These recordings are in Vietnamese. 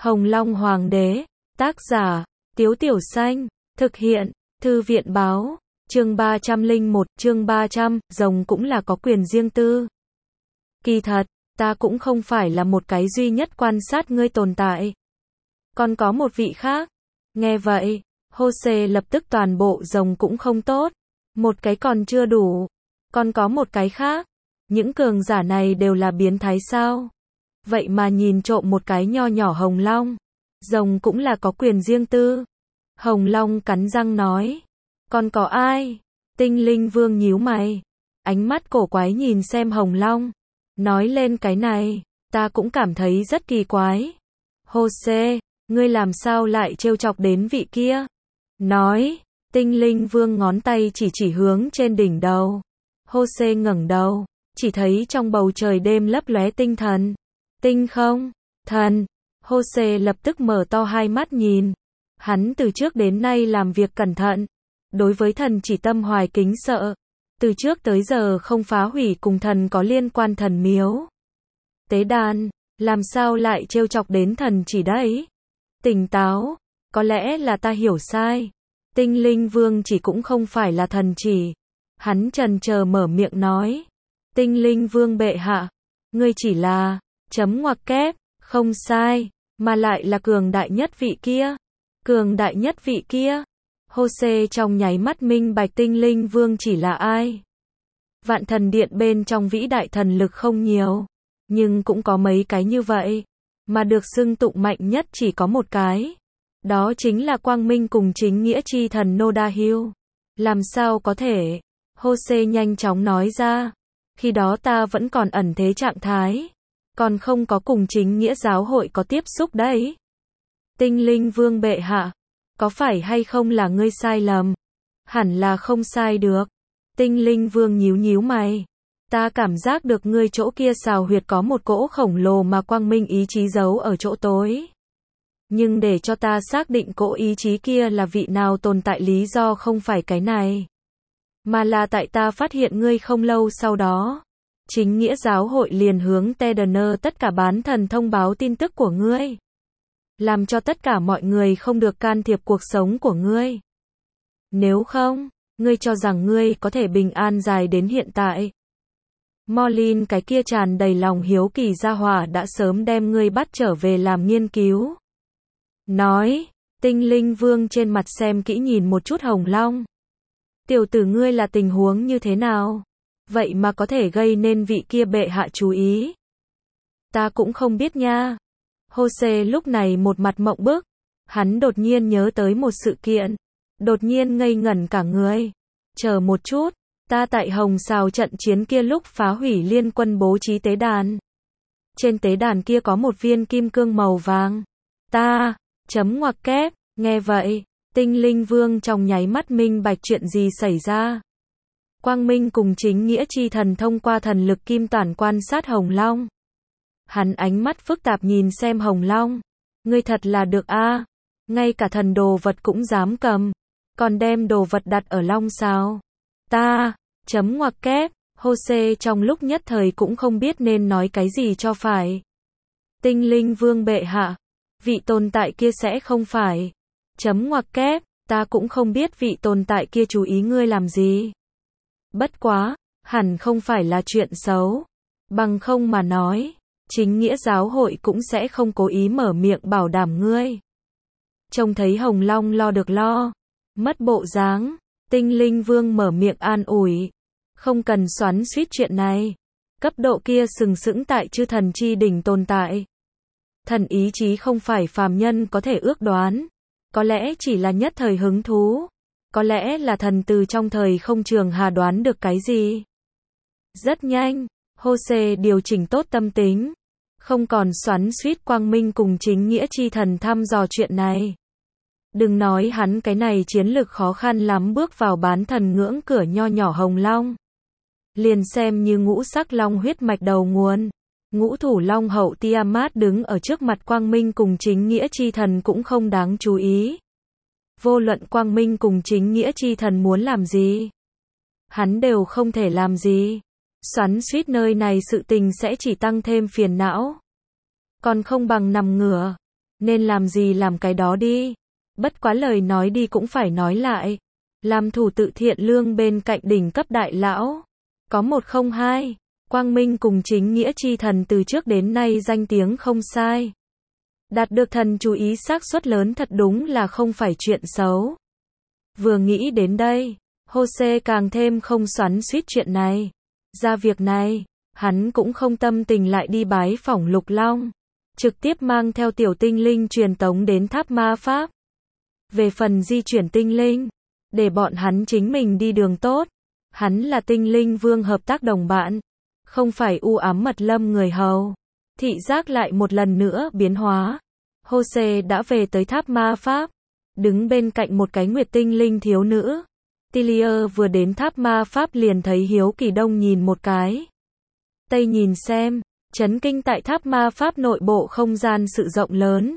Hồng Long Hoàng đế, tác giả, Tiếu Tiểu Xanh, thực hiện, Thư viện báo, chương 301, chương 300, rồng cũng là có quyền riêng tư. Kỳ thật, ta cũng không phải là một cái duy nhất quan sát ngươi tồn tại. Còn có một vị khác. Nghe vậy, Jose lập tức toàn bộ rồng cũng không tốt. Một cái còn chưa đủ. Còn có một cái khác. Những cường giả này đều là biến thái sao? Vậy mà nhìn trộm một cái nho nhỏ hồng long. Rồng cũng là có quyền riêng tư. Hồng Long cắn răng nói. Còn có ai? Tinh Linh Vương nhíu mày. Ánh mắt cổ quái nhìn xem Hồng Long. Nói lên cái này, ta cũng cảm thấy rất kỳ quái. Jose, ngươi làm sao lại trêu chọc đến vị kia? Nói, Tinh Linh Vương ngón tay chỉ hướng trên đỉnh đầu. Jose ngẩng đầu, chỉ thấy trong bầu trời đêm lấp lóe tinh thần. Tinh không? Thần. Jose lập tức mở to hai mắt nhìn. Hắn từ trước đến nay làm việc cẩn thận. Đối với thần chỉ tâm hoài kính sợ. Từ trước tới giờ không phá hủy cùng thần có liên quan thần miếu. Tế đàn, làm sao lại trêu chọc đến thần chỉ đấy? Tỉnh táo, có lẽ là ta hiểu sai. Tinh Linh Vương chỉ cũng không phải là thần chỉ. Hắn chần chờ mở miệng nói. Tinh Linh Vương bệ hạ, ngươi chỉ là, chấm ngoặc kép, không sai, mà lại là cường đại nhất vị kia. Cường đại nhất vị kia. Jose trong nháy mắt minh bạch Tinh Linh Vương chỉ là ai. Vạn thần điện bên trong vĩ đại thần lực không nhiều, nhưng cũng có mấy cái như vậy, mà được xưng tụng mạnh nhất chỉ có một cái. Đó chính là quang minh cùng chính nghĩa chi thần Nodahil. Làm sao có thể? Jose nhanh chóng nói ra. Khi đó ta vẫn còn ẩn thế trạng thái, còn không có cùng chính nghĩa giáo hội có tiếp xúc đấy. Tinh Linh Vương bệ hạ, có phải hay không là ngươi sai lầm? Hẳn là không sai được. Tinh Linh Vương nhíu mày. Ta cảm giác được ngươi chỗ kia xào huyệt có một cỗ khổng lồ mà quang minh ý chí giấu ở chỗ tối. Nhưng để cho ta xác định cỗ ý chí kia là vị nào tồn tại lý do không phải cái này. Mà là tại ta phát hiện ngươi không lâu sau đó. Chính nghĩa giáo hội liền hướng Tedener tất cả bán thần thông báo tin tức của ngươi. Làm cho tất cả mọi người không được can thiệp cuộc sống của ngươi. Nếu không, ngươi cho rằng ngươi có thể bình an dài đến hiện tại. Morlin cái kia tràn đầy lòng hiếu kỳ gia hỏa đã sớm đem ngươi bắt trở về làm nghiên cứu. Nói, Tinh Linh Vương trên mặt xem kỹ nhìn một chút Hồng Long. Tiểu tử ngươi là tình huống như thế nào? Vậy mà có thể gây nên vị kia bệ hạ chú ý. Ta cũng không biết nha. Jose lúc này một mặt mộng bức. Hắn đột nhiên nhớ tới một sự kiện. Đột nhiên ngây ngẩn cả người. Chờ một chút, ta tại Hồng Sào trận chiến kia lúc phá hủy liên quân bố trí tế đàn. Trên tế đàn kia có một viên kim cương màu vàng. Ta, chấm ngoặc kép, nghe vậy, Tinh Linh Vương trong nháy mắt minh bạch chuyện gì xảy ra. Quang minh cùng chính nghĩa chi thần thông qua thần lực kim toàn quan sát Hồng Long. Hắn ánh mắt phức tạp nhìn xem Hồng Long. Ngươi thật là được a, ngay cả thần đồ vật cũng dám cầm. Còn đem đồ vật đặt ở Long sao? Ta, chấm ngoặc kép, Jose trong lúc nhất thời cũng không biết nên nói cái gì cho phải. Tinh Linh Vương bệ hạ, vị tồn tại kia sẽ không phải. Chấm ngoặc kép, ta cũng không biết vị tồn tại kia chú ý ngươi làm gì. Bất quá, hẳn không phải là chuyện xấu. Bằng không mà nói, chính nghĩa giáo hội cũng sẽ không cố ý mở miệng bảo đảm ngươi. Trông thấy Hồng Long lo được lo. Mất bộ dáng, Tinh Linh Vương mở miệng an ủi. Không cần xoắn xuýt chuyện này. Cấp độ kia sừng sững tại chư thần chi đỉnh tồn tại. Thần ý chí không phải phàm nhân có thể ước đoán. Có lẽ chỉ là nhất thời hứng thú. Có lẽ là thần từ trong thời không trường hà đoán được cái gì. Rất nhanh, Jose điều chỉnh tốt tâm tính. Không còn xoắn xuýt quang minh cùng chính nghĩa chi thần thăm dò chuyện này. Đừng nói hắn cái này chiến lực khó khăn lắm bước vào bán thần ngưỡng cửa nho nhỏ Hồng Long. Liền xem như ngũ sắc long huyết mạch đầu nguồn. Ngũ thủ long hậu Tiamat đứng ở trước mặt quang minh cùng chính nghĩa chi thần cũng không đáng chú ý. Vô luận quang minh cùng chính nghĩa chi thần muốn làm gì, hắn đều không thể làm gì. Xoắn xuýt nơi này sự tình sẽ chỉ tăng thêm phiền não. Còn không bằng nằm ngửa. Nên làm gì làm cái đó đi. Bất quá lời nói đi cũng phải nói lại. Làm thủ tự thiện lương bên cạnh đỉnh cấp đại lão. Có 102. Quang minh cùng chính nghĩa chi thần từ trước đến nay danh tiếng không sai. Đạt được thần chú ý xác suất lớn thật đúng là không phải chuyện xấu. Vừa nghĩ đến đây, Jose càng thêm không xoắn xuýt chuyện này. Ra việc này, hắn cũng không tâm tình lại đi bái phỏng Lục Long. Trực tiếp mang theo tiểu tinh linh truyền tống đến tháp ma pháp. Về phần di chuyển tinh linh, để bọn hắn chính mình đi đường tốt. Hắn là tinh linh vương hợp tác đồng bạn, không phải u ám mật lâm người hầu. Thị giác lại một lần nữa biến hóa. Jose đã về tới tháp ma pháp, đứng bên cạnh một cái nguyệt tinh linh thiếu nữ. Tilia vừa đến tháp ma pháp liền thấy hiếu kỳ đông nhìn một cái. Tây nhìn xem, chấn kinh tại tháp ma pháp nội bộ không gian sự rộng lớn.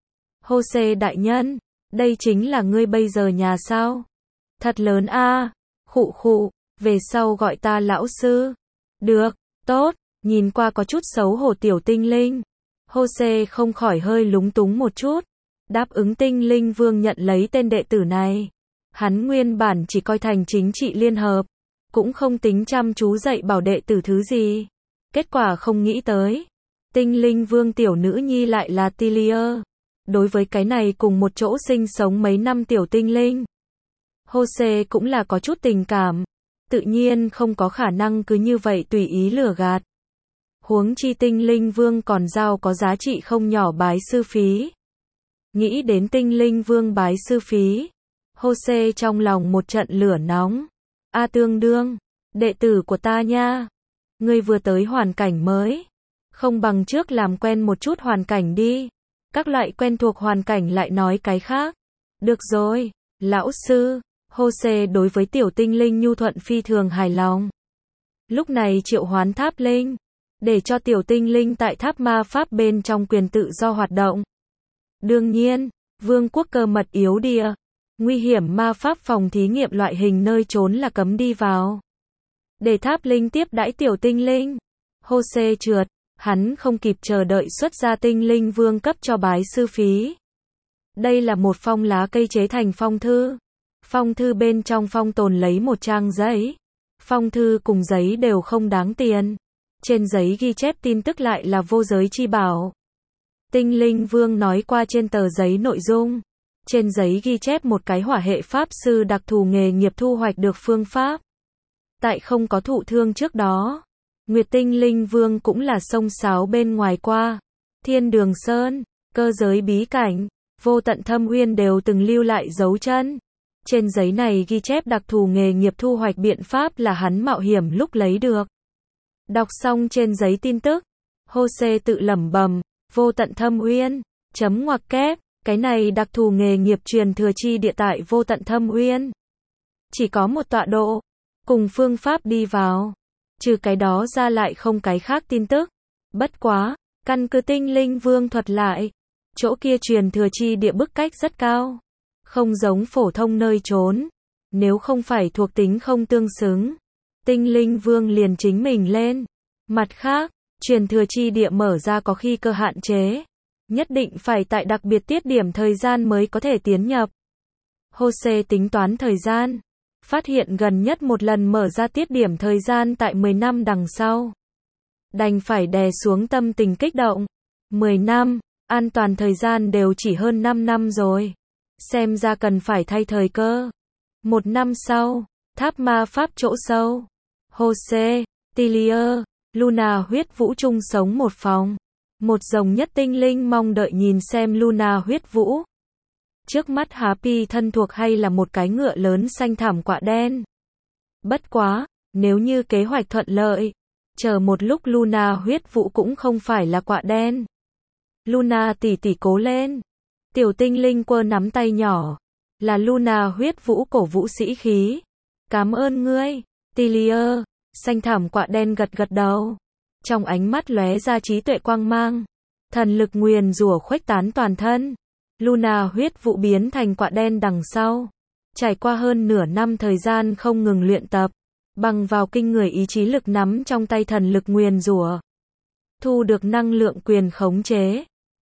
Jose đại nhân, đây chính là ngươi bây giờ nhà sao? Thật lớn a. Khụ khụ, về sau gọi ta lão sư. Được, tốt, nhìn qua có chút xấu hổ tiểu tinh linh. Jose không khỏi hơi lúng túng một chút. Đáp ứng tinh linh vương nhận lấy tên đệ tử này. Hắn nguyên bản chỉ coi thành chính trị liên hợp, cũng không tính chăm chú dạy bảo đệ tử thứ gì. Kết quả không nghĩ tới, tinh linh vương tiểu nữ nhi lại là Tilia. Đối với cái này cùng một chỗ sinh sống mấy năm tiểu tinh linh, Jose cũng là có chút tình cảm. Tự nhiên không có khả năng cứ như vậy tùy ý lừa gạt. Huống chi tinh linh vương còn giao có giá trị không nhỏ bái sư phí. Nghĩ đến tinh linh vương bái sư phí, Jose trong lòng một trận lửa nóng. A tương đương, đệ tử của ta nha. Ngươi vừa tới hoàn cảnh mới, không bằng trước làm quen một chút hoàn cảnh đi. Các loại quen thuộc hoàn cảnh lại nói cái khác. Được rồi, lão sư. Jose đối với tiểu tinh linh nhu thuận phi thường hài lòng. Lúc này triệu hoán tháp linh, để cho tiểu tinh linh tại tháp ma pháp bên trong quyền tự do hoạt động. Đương nhiên, vương quốc cơ mật yếu địa, nguy hiểm ma pháp phòng thí nghiệm loại hình nơi trốn là cấm đi vào. Để tháp linh tiếp đãi tiểu tinh linh. Jose trượt, hắn không kịp chờ đợi xuất ra tinh linh vương cấp cho bái sư phí. Đây là một phong lá cây chế thành phong thư. Phong thư bên trong phong tồn lấy một trang giấy. Phong thư cùng giấy đều không đáng tiền. Trên giấy ghi chép tin tức lại là vô giới chi bảo. Tinh linh vương nói qua trên tờ giấy nội dung. Trên giấy ghi chép một cái hỏa hệ pháp sư đặc thù nghề nghiệp thu hoạch được phương pháp. Tại không có thụ thương trước đó, Nguyệt tinh linh vương cũng là sông sáo bên ngoài qua. Thiên đường sơn, cơ giới bí cảnh, vô tận thâm uyên đều từng lưu lại dấu chân. Trên giấy này ghi chép đặc thù nghề nghiệp thu hoạch biện pháp là hắn mạo hiểm lúc lấy được. Đọc xong trên giấy tin tức, Jose tự lẩm bẩm, vô tận thâm uyên, chấm ngoặc kép, cái này đặc thù nghề nghiệp truyền thừa chi địa tại vô tận thâm uyên. Chỉ có một tọa độ, cùng phương pháp đi vào. Trừ cái đó ra lại không cái khác tin tức. Bất quá, căn cứ tinh linh vương thuật lại, chỗ kia truyền thừa chi địa bức cách rất cao. Không giống phổ thông nơi trốn. Nếu không phải thuộc tính không tương xứng, tinh linh vương liền chính mình lên. Mặt khác, truyền thừa chi địa mở ra có khi cơ hạn chế. Nhất định phải tại đặc biệt tiết điểm thời gian mới có thể tiến nhập. Jose tính toán thời gian. Phát hiện gần nhất một lần mở ra tiết điểm thời gian tại 10 năm đằng sau. Đành phải đè xuống tâm tình kích động. 10 năm, an toàn thời gian đều chỉ hơn 5 năm rồi. Xem ra cần phải thay thời cơ. 1 năm sau, tháp ma pháp chỗ sâu. Jose, Tilia, Luna huyết vũ chung sống một phòng. Một rồng nhất tinh linh mong đợi nhìn xem Luna huyết vũ. Trước mắt Happy thân thuộc hay là một cái ngựa lớn xanh thảm quạ đen. Bất quá, nếu như kế hoạch thuận lợi, chờ một lúc Luna huyết vũ cũng không phải là quạ đen. Luna tỷ tỷ cố lên. Tiểu tinh linh quơ nắm tay nhỏ. Là Luna huyết vũ cổ vũ sĩ khí. Cảm ơn ngươi, Tilia. Xanh thảm quạ đen gật gật đầu. Trong ánh mắt lóe ra trí tuệ quang mang. Thần lực nguyền rủa khuếch tán toàn thân. Luna huyết vụ biến thành quạ đen đằng sau. Trải qua hơn nửa năm thời gian không ngừng luyện tập. Bằng vào kinh người ý chí lực nắm trong tay thần lực nguyền rủa. Thu được năng lượng quyền khống chế.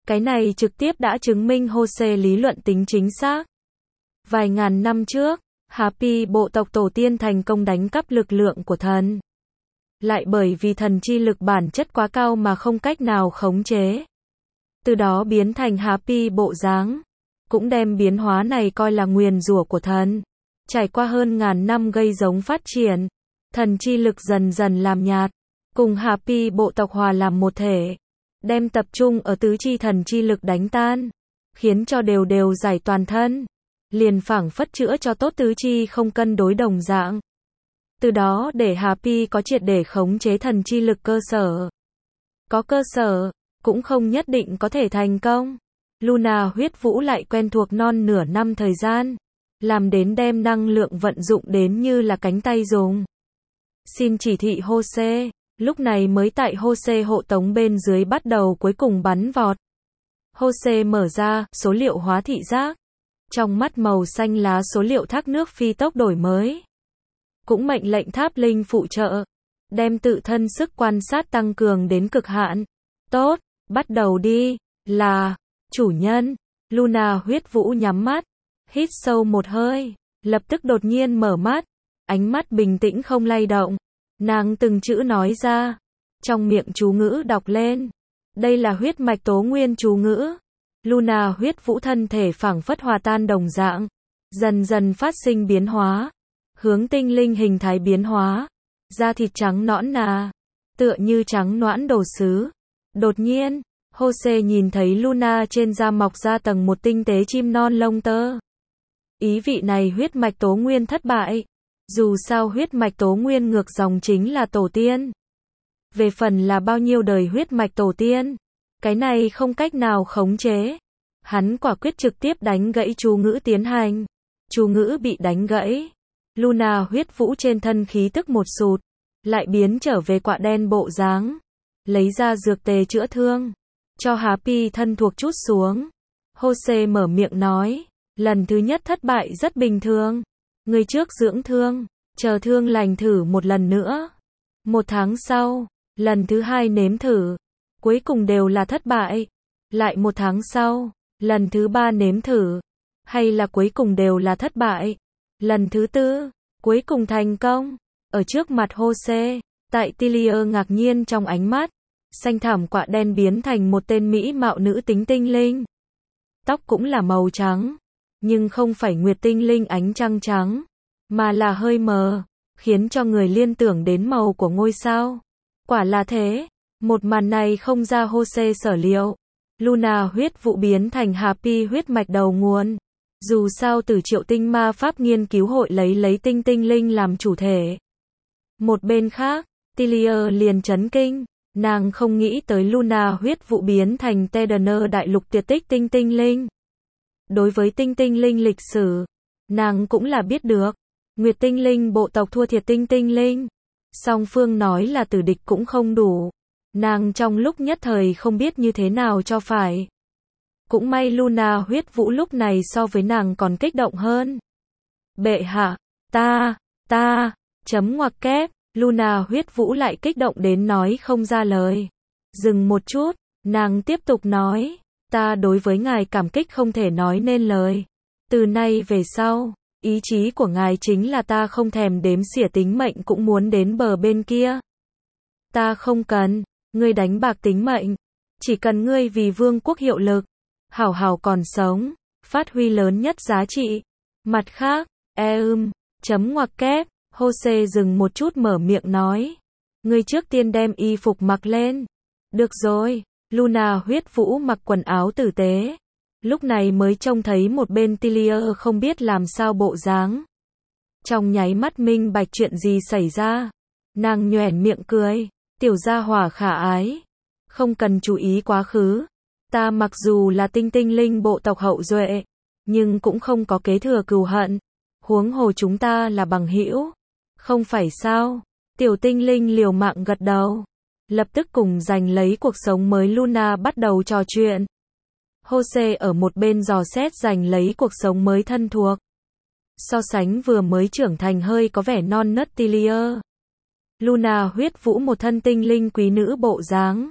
Cái này trực tiếp đã chứng minh Jose lý luận tính chính xác. Vài ngàn năm trước, Happy bộ tộc tổ tiên thành công đánh cắp lực lượng của thần. Lại bởi vì thần chi lực bản chất quá cao mà không cách nào khống chế. Từ đó biến thành Happy bộ dáng. Cũng đem biến hóa này coi là nguyền rủa của thần. Trải qua hơn ngàn năm gây giống phát triển, thần chi lực dần dần làm nhạt, cùng Happy bộ tộc hòa làm một thể, đem tập trung ở tứ chi thần chi lực đánh tan, khiến cho đều đều giải toàn thân, liền phảng phất chữa cho tốt tứ chi không cân đối đồng dạng. Từ đó để Happy có triệt để khống chế thần chi lực cơ sở. Có cơ sở, cũng không nhất định có thể thành công. Luna huyết vũ lại quen thuộc non nửa năm thời gian, làm đến đem năng lượng vận dụng đến như là cánh tay dùng. Xin chỉ thị Jose, lúc này mới tại Jose hộ tống bên dưới bắt đầu cuối cùng bắn vọt. Jose mở ra, số liệu hóa thị giác. Trong mắt màu xanh lá số liệu thác nước phi tốc đổi mới. Cũng mệnh lệnh tháp linh phụ trợ, đem tự thân sức quan sát tăng cường đến cực hạn. Tốt, bắt đầu đi, là, chủ nhân. Luna huyết vũ nhắm mắt, hít sâu một hơi, lập tức đột nhiên mở mắt, ánh mắt bình tĩnh không lay động. Nàng từng chữ nói ra, trong miệng chú ngữ đọc lên. Đây là huyết mạch tố nguyên chú ngữ. Luna huyết vũ thân thể phảng phất hòa tan đồng dạng, dần dần phát sinh biến hóa, hướng tinh linh hình thái biến hóa, da thịt trắng nõn nà, tựa như trắng noãn đồ sứ. Đột nhiên, Jose nhìn thấy Luna trên da mọc ra tầng một tinh tế chim non lông tơ. Ý vị này huyết mạch tố nguyên thất bại. Dù sao huyết mạch tố nguyên ngược dòng chính là tổ tiên. Về phần là bao nhiêu đời huyết mạch tổ tiên, cái này không cách nào khống chế. Hắn quả quyết trực tiếp đánh gãy chú ngữ tiến hành. Chú ngữ bị đánh gãy. Luna huyết vũ trên thân khí tức một sụt, lại biến trở về quạ đen bộ dáng. Lấy ra dược tề chữa thương, cho Happy thân thuộc trút xuống. Jose mở miệng nói, lần thứ nhất thất bại rất bình thường. Người trước dưỡng thương, chờ thương lành thử một lần nữa. 1 tháng sau, lần thứ hai nếm thử, cuối cùng đều là thất bại. Lại 1 tháng sau, lần thứ 3 nếm thử, hay là cuối cùng đều là thất bại. Lần thứ 4, cuối cùng thành công. Ở trước mặt Jose, tại Tillier ngạc nhiên trong ánh mắt, xanh thảm quạ đen biến thành một tên mỹ mạo nữ tính tinh linh. Tóc cũng là màu trắng, nhưng không phải nguyệt tinh linh ánh trăng trắng, mà là hơi mờ, khiến cho người liên tưởng đến màu của ngôi sao. Quả là thế, một màn này không ra Jose sở liệu. Luna huyết vụ biến thành Happy huyết mạch đầu nguồn. Dù sao từ Triệu Tinh Ma Pháp nghiên cứu hội lấy tinh tinh linh làm chủ thể. Một bên khác, Tillier liền chấn kinh, nàng không nghĩ tới Luna huyết vụ biến thành Tedener đại lục tuyệt tích tinh tinh linh. Đối với tinh tinh linh lịch sử, nàng cũng là biết được. Nguyệt tinh linh bộ tộc thua thiệt tinh tinh linh. Song phương nói là tử địch cũng không đủ. Nàng trong lúc nhất thời không biết như thế nào cho phải. Cũng may Luna huyết vũ lúc này so với nàng còn kích động hơn. Bệ hạ, chấm ngoặc kép, Luna huyết vũ lại kích động đến nói không ra lời. Dừng một chút, nàng tiếp tục nói, ta đối với ngài cảm kích không thể nói nên lời. Từ nay về sau, ý chí của ngài chính là ta không thèm đếm xỉa tính mệnh cũng muốn đến bờ bên kia. Ta không cần, ngươi đánh bạc tính mệnh, chỉ cần ngươi vì vương quốc hiệu lực, hảo hảo còn sống, phát huy lớn nhất giá trị. Mặt khác, chấm ngoặc kép, Jose dừng một chút mở miệng nói, ngươi trước tiên đem y phục mặc lên. Được rồi, Luna huyết vũ mặc quần áo tử tế. Lúc này mới trông thấy một bên Tillier không biết làm sao bộ dáng. Trong nháy mắt minh bạch chuyện gì xảy ra. Nàng nhoẻn miệng cười, tiểu gia hỏa khả ái. Không cần chú ý quá khứ. Ta mặc dù là tinh tinh linh bộ tộc hậu duệ, nhưng cũng không có kế thừa cừu hận. Huống hồ chúng ta là bằng hữu. Không phải sao? Tiểu tinh linh liều mạng gật đầu. Lập tức cùng giành lấy cuộc sống mới Luna bắt đầu trò chuyện. Jose ở một bên dò xét giành lấy cuộc sống mới thân thuộc. So sánh vừa mới trưởng thành hơi có vẻ non nớt Tillier. Luna huyết vũ một thân tinh linh quý nữ bộ dáng.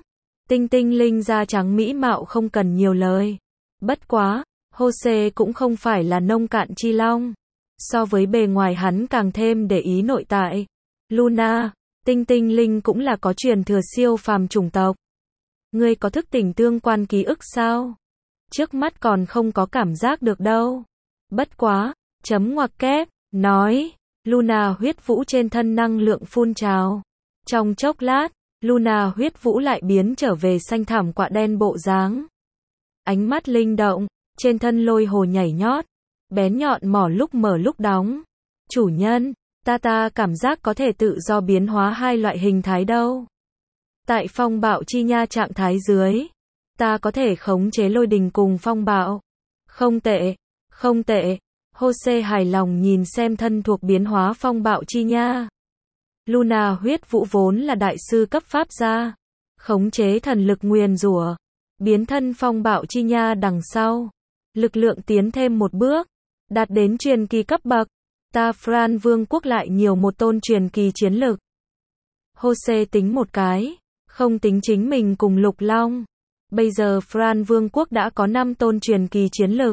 Tinh tinh linh da trắng mỹ mạo không cần nhiều lời. Bất quá, Jose cũng không phải là nông cạn chi long. So với bề ngoài hắn càng thêm để ý nội tại. Luna, tinh tinh linh cũng là có truyền thừa siêu phàm chủng tộc. Ngươi có thức tỉnh tương quan ký ức sao? Trước mắt còn không có cảm giác được đâu. Bất quá, chấm ngoặc kép, nói, Luna huyết vũ trên thân năng lượng phun trào. Trong chốc lát, Luna huyết vũ lại biến trở về xanh thảm quạ đen bộ dáng. Ánh mắt linh động, trên thân lôi hồ nhảy nhót, bén nhọn mỏ lúc mở lúc đóng. Chủ nhân, ta cảm giác có thể tự do biến hóa hai loại hình thái đâu. Tại phong bạo chi nha trạng thái dưới, ta có thể khống chế lôi đình cùng phong bạo. Không tệ, không tệ. Jose hài lòng nhìn xem thân thuộc biến hóa phong bạo chi nha. Luna huyết vũ vốn là đại sư cấp pháp gia, khống chế thần lực nguyền rủa, biến thân phong bạo chi nha đằng sau, lực lượng tiến thêm một bước, đạt đến truyền kỳ cấp bậc. Ta Fran Vương quốc lại nhiều một tôn truyền kỳ chiến lực. Jose tính một cái, không tính chính mình cùng Lục Long. Bây giờ Fran Vương quốc đã có 5 tôn truyền kỳ chiến lực.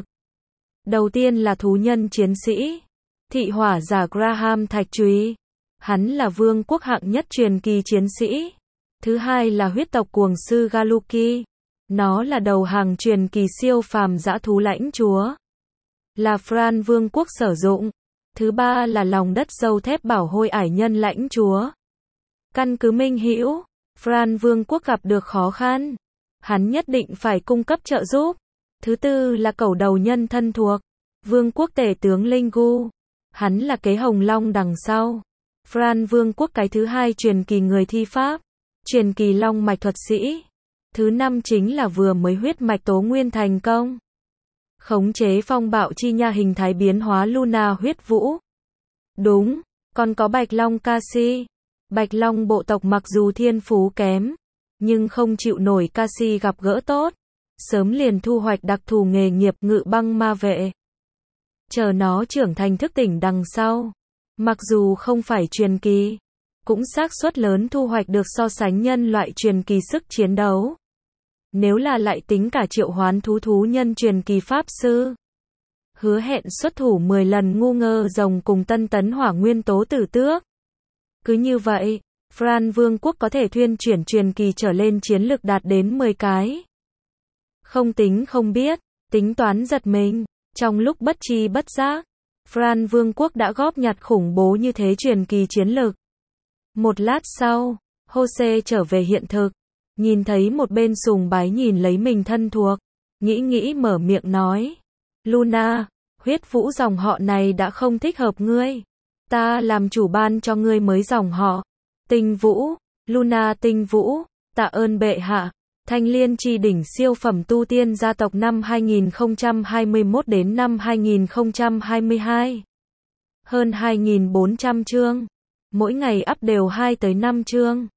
Đầu tiên là thú nhân chiến sĩ, thị hỏa giả Graham Thạch Trùy. Hắn là vương quốc hạng nhất truyền kỳ chiến sĩ. Thứ hai là huyết tộc cuồng sư Galuki. Nó là đầu hàng truyền kỳ siêu phàm dã thú lãnh chúa. Là Fran Vương quốc sử dụng. Thứ ba là lòng đất dâu thép bảo hôi ải nhân lãnh chúa. Căn cứ minh hữu, Fran Vương quốc gặp được khó khăn. Hắn nhất định phải cung cấp trợ giúp. Thứ tư là cẩu đầu nhân thân thuộc. Vương quốc tể tướng Linh Gu. Hắn là kế hồng long đằng sau. Fran Vương quốc cái thứ hai truyền kỳ người thi pháp. Truyền kỳ long mạch thuật sĩ. Thứ năm chính là vừa mới huyết mạch tố nguyên thành công. Khống chế phong bạo chi nha hình thái biến hóa Luna huyết vũ. Đúng, còn có Bạch Long Casi. Bạch Long bộ tộc mặc dù thiên phú kém, nhưng không chịu nổi Casi gặp gỡ tốt. Sớm liền thu hoạch đặc thù nghề nghiệp ngự băng ma vệ. Chờ nó trưởng thành thức tỉnh đằng sau. Mặc dù không phải truyền kỳ, cũng xác suất lớn thu hoạch được so sánh nhân loại truyền kỳ sức chiến đấu. Nếu là lại tính cả triệu hoán thú nhân truyền kỳ pháp sư, hứa hẹn xuất thủ 10 lần ngu ngơ rồng cùng tân tấn hỏa nguyên tố tử tước. Cứ như vậy, Fran Vương quốc có thể thuyên chuyển truyền kỳ trở lên chiến lực đạt đến 10 cái. Không tính không biết, tính toán giật mình, trong lúc bất tri bất giác, Fran Vương quốc đã góp nhặt khủng bố như thế truyền kỳ chiến lực. Một lát sau, Jose trở về hiện thực, nhìn thấy một bên sùng bái nhìn lấy mình thân thuộc, nghĩ mở miệng nói, Luna, huyết vũ dòng họ này đã không thích hợp ngươi. Ta làm chủ ban cho ngươi mới dòng họ. Tinh Vũ, Luna Tinh Vũ, tạ ơn bệ hạ. Thanh Liên chi đỉnh siêu phẩm tu tiên gia tộc năm 2021 đến năm 2022. Hơn 2.400 chương. Mỗi ngày up đều 2 tới 5 chương.